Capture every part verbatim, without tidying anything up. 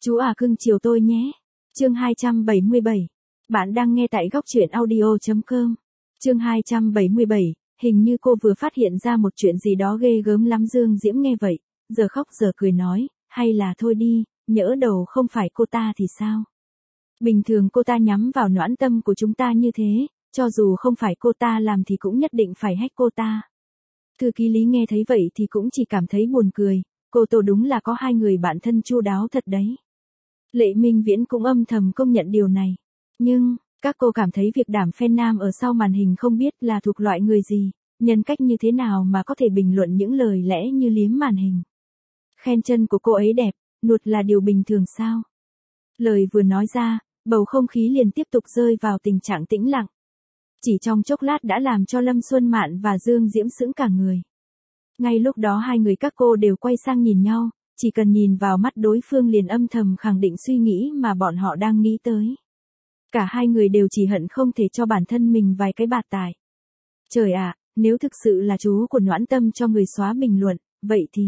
Chú à cưng chiều tôi nhé. Chương hai trăm bảy mươi bảy. Bạn đang nghe tại góc truyện audio chấm com. Chương hai trăm bảy mươi bảy, hình như cô vừa phát hiện ra một chuyện gì đó ghê gớm lắm. Dương Diễm nghe vậy, giờ khóc giờ cười nói, hay là thôi đi, nhỡ đầu không phải cô ta thì sao? Bình thường cô ta nhắm vào noãn tâm của chúng ta như thế, cho dù không phải cô ta làm thì cũng nhất định phải hách cô ta. Thư ký Lý nghe thấy vậy thì cũng chỉ cảm thấy buồn cười, cô Tô đúng là có hai người bạn thân chu đáo thật đấy. Lệ Minh Viễn cũng âm thầm công nhận điều này. Nhưng, các cô cảm thấy việc đảm phen nam ở sau màn hình không biết là thuộc loại người gì, nhân cách như thế nào mà có thể bình luận những lời lẽ như liếm màn hình. Khen chân của cô ấy đẹp, nuột là điều bình thường sao? Lời vừa nói ra, bầu không khí liền tiếp tục rơi vào tình trạng tĩnh lặng. Chỉ trong chốc lát đã làm cho Lâm Xuân Mạn và Dương Diễm sững cả người. Ngay lúc đó hai người các cô đều quay sang nhìn nhau, chỉ cần nhìn vào mắt đối phương liền âm thầm khẳng định suy nghĩ mà bọn họ đang nghĩ tới. Cả hai người đều chỉ hận không thể cho bản thân mình vài cái bạt tai. Trời ạ, nếu thực sự là chú của noãn tâm cho người xóa bình luận, vậy thì...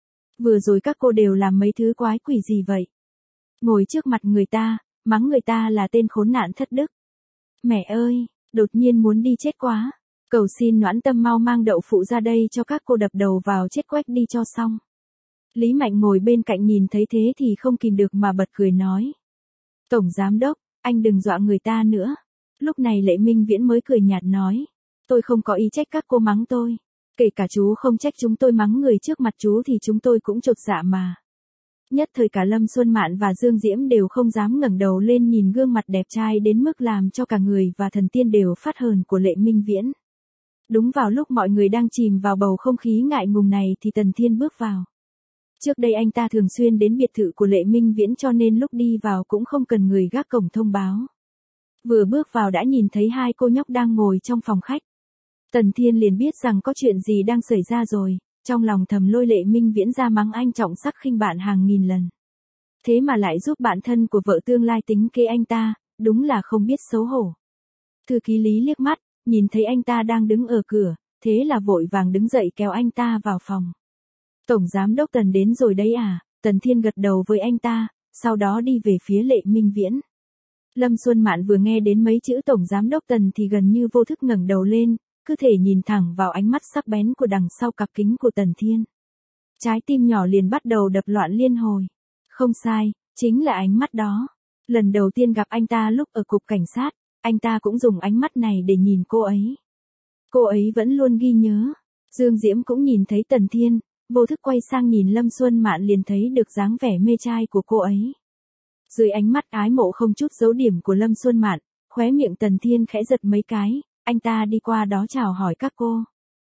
Vừa rồi các cô đều làm mấy thứ quái quỷ gì vậy? Ngồi trước mặt người ta, mắng người ta là tên khốn nạn thất đức. Mẹ ơi, đột nhiên muốn đi chết quá. Cầu xin noãn tâm mau mang đậu phụ ra đây cho các cô đập đầu vào chết quách đi cho xong. Lý Mạnh ngồi bên cạnh nhìn thấy thế thì không kìm được mà bật cười nói. Tổng giám đốc, anh đừng dọa người ta nữa. Lúc này Lệ Minh Viễn mới cười nhạt nói. Tôi không có ý trách các cô mắng tôi. Kể cả chú không trách chúng tôi mắng người trước mặt chú thì chúng tôi cũng chột dạ mà. Nhất thời cả Lâm Xuân Mạn và Dương Diễm đều không dám ngẩng đầu lên nhìn gương mặt đẹp trai đến mức làm cho cả người và thần tiên đều phát hờn của Lệ Minh Viễn. Đúng vào lúc mọi người đang chìm vào bầu không khí ngại ngùng này thì Tần Thiên bước vào. Trước đây anh ta thường xuyên đến biệt thự của Lệ Minh Viễn cho nên lúc đi vào cũng không cần người gác cổng thông báo. Vừa bước vào đã nhìn thấy hai cô nhóc đang ngồi trong phòng khách. Tần Thiên liền biết rằng có chuyện gì đang xảy ra rồi, trong lòng thầm lôi Lệ Minh Viễn ra mắng anh trọng sắc khinh bạn hàng nghìn lần. Thế mà lại giúp bạn thân của vợ tương lai tính kế anh ta, đúng là không biết xấu hổ. Thư ký Lý liếc mắt, nhìn thấy anh ta đang đứng ở cửa, thế là vội vàng đứng dậy kéo anh ta vào phòng. Tổng giám đốc Tần đến rồi đấy à? Tần Thiên gật đầu với anh ta, sau đó đi về phía Lệ Minh Viễn. Lâm Xuân Mạn vừa nghe đến mấy chữ tổng giám đốc Tần thì gần như vô thức ngẩng đầu lên, cứ thể nhìn thẳng vào ánh mắt sắc bén của đằng sau cặp kính của Tần Thiên. Trái tim nhỏ liền bắt đầu đập loạn liên hồi. Không sai, chính là ánh mắt đó. Lần đầu tiên gặp anh ta lúc ở cục cảnh sát, anh ta cũng dùng ánh mắt này để nhìn cô ấy. Cô ấy vẫn luôn ghi nhớ. Dương Diễm cũng nhìn thấy Tần Thiên, vô thức quay sang nhìn Lâm Xuân Mạn liền thấy được dáng vẻ mê trai của cô ấy. Dưới ánh mắt ái mộ không chút dấu điểm của Lâm Xuân Mạn, khóe miệng Tần Thiên khẽ giật mấy cái, anh ta đi qua đó chào hỏi các cô.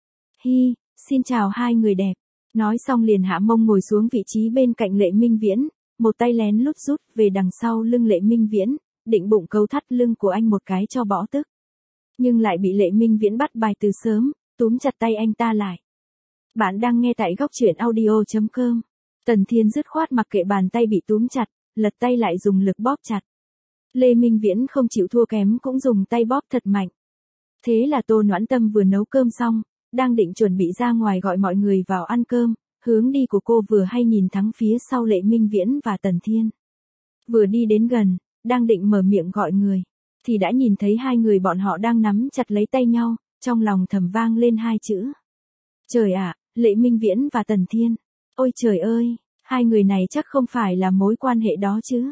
Hi, xin chào hai người đẹp. Nói xong liền hạ mông ngồi xuống vị trí bên cạnh Lệ Minh Viễn, một tay lén lút rút về đằng sau lưng Lệ Minh Viễn, định bụng câu thắt lưng của anh một cái cho bỏ tức. Nhưng lại bị Lệ Minh Viễn bắt bài từ sớm, túm chặt tay anh ta lại. Bạn đang nghe tại góc truyện audio chấm com. Tần Thiên dứt khoát mặc kệ bàn tay bị túm chặt, lật tay lại dùng lực bóp chặt. Lê Minh Viễn không chịu thua kém cũng dùng tay bóp thật mạnh. Thế là Tô Noãn Tâm vừa nấu cơm xong, đang định chuẩn bị ra ngoài gọi mọi người vào ăn cơm, hướng đi của cô vừa hay nhìn thẳng phía sau Lệ Minh Viễn và Tần Thiên. Vừa đi đến gần, đang định mở miệng gọi người, thì đã nhìn thấy hai người bọn họ đang nắm chặt lấy tay nhau, trong lòng thầm vang lên hai chữ. Trời ạ, Lệ Minh Viễn và Tần Thiên. Ôi trời ơi, hai người này chắc không phải là mối quan hệ đó chứ.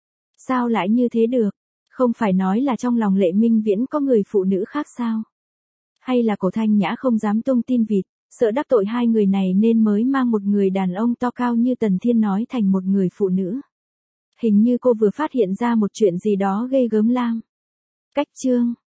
Sao lại như thế được? Không phải nói là trong lòng Lệ Minh Viễn có người phụ nữ khác sao? Hay là Cổ Thanh Nhã không dám tung tin vịt, sợ đắc tội hai người này nên mới mang một người đàn ông to cao như Tần Thiên nói thành một người phụ nữ? Hình như cô vừa phát hiện ra một chuyện gì đó ghê gớm lam. Cách chương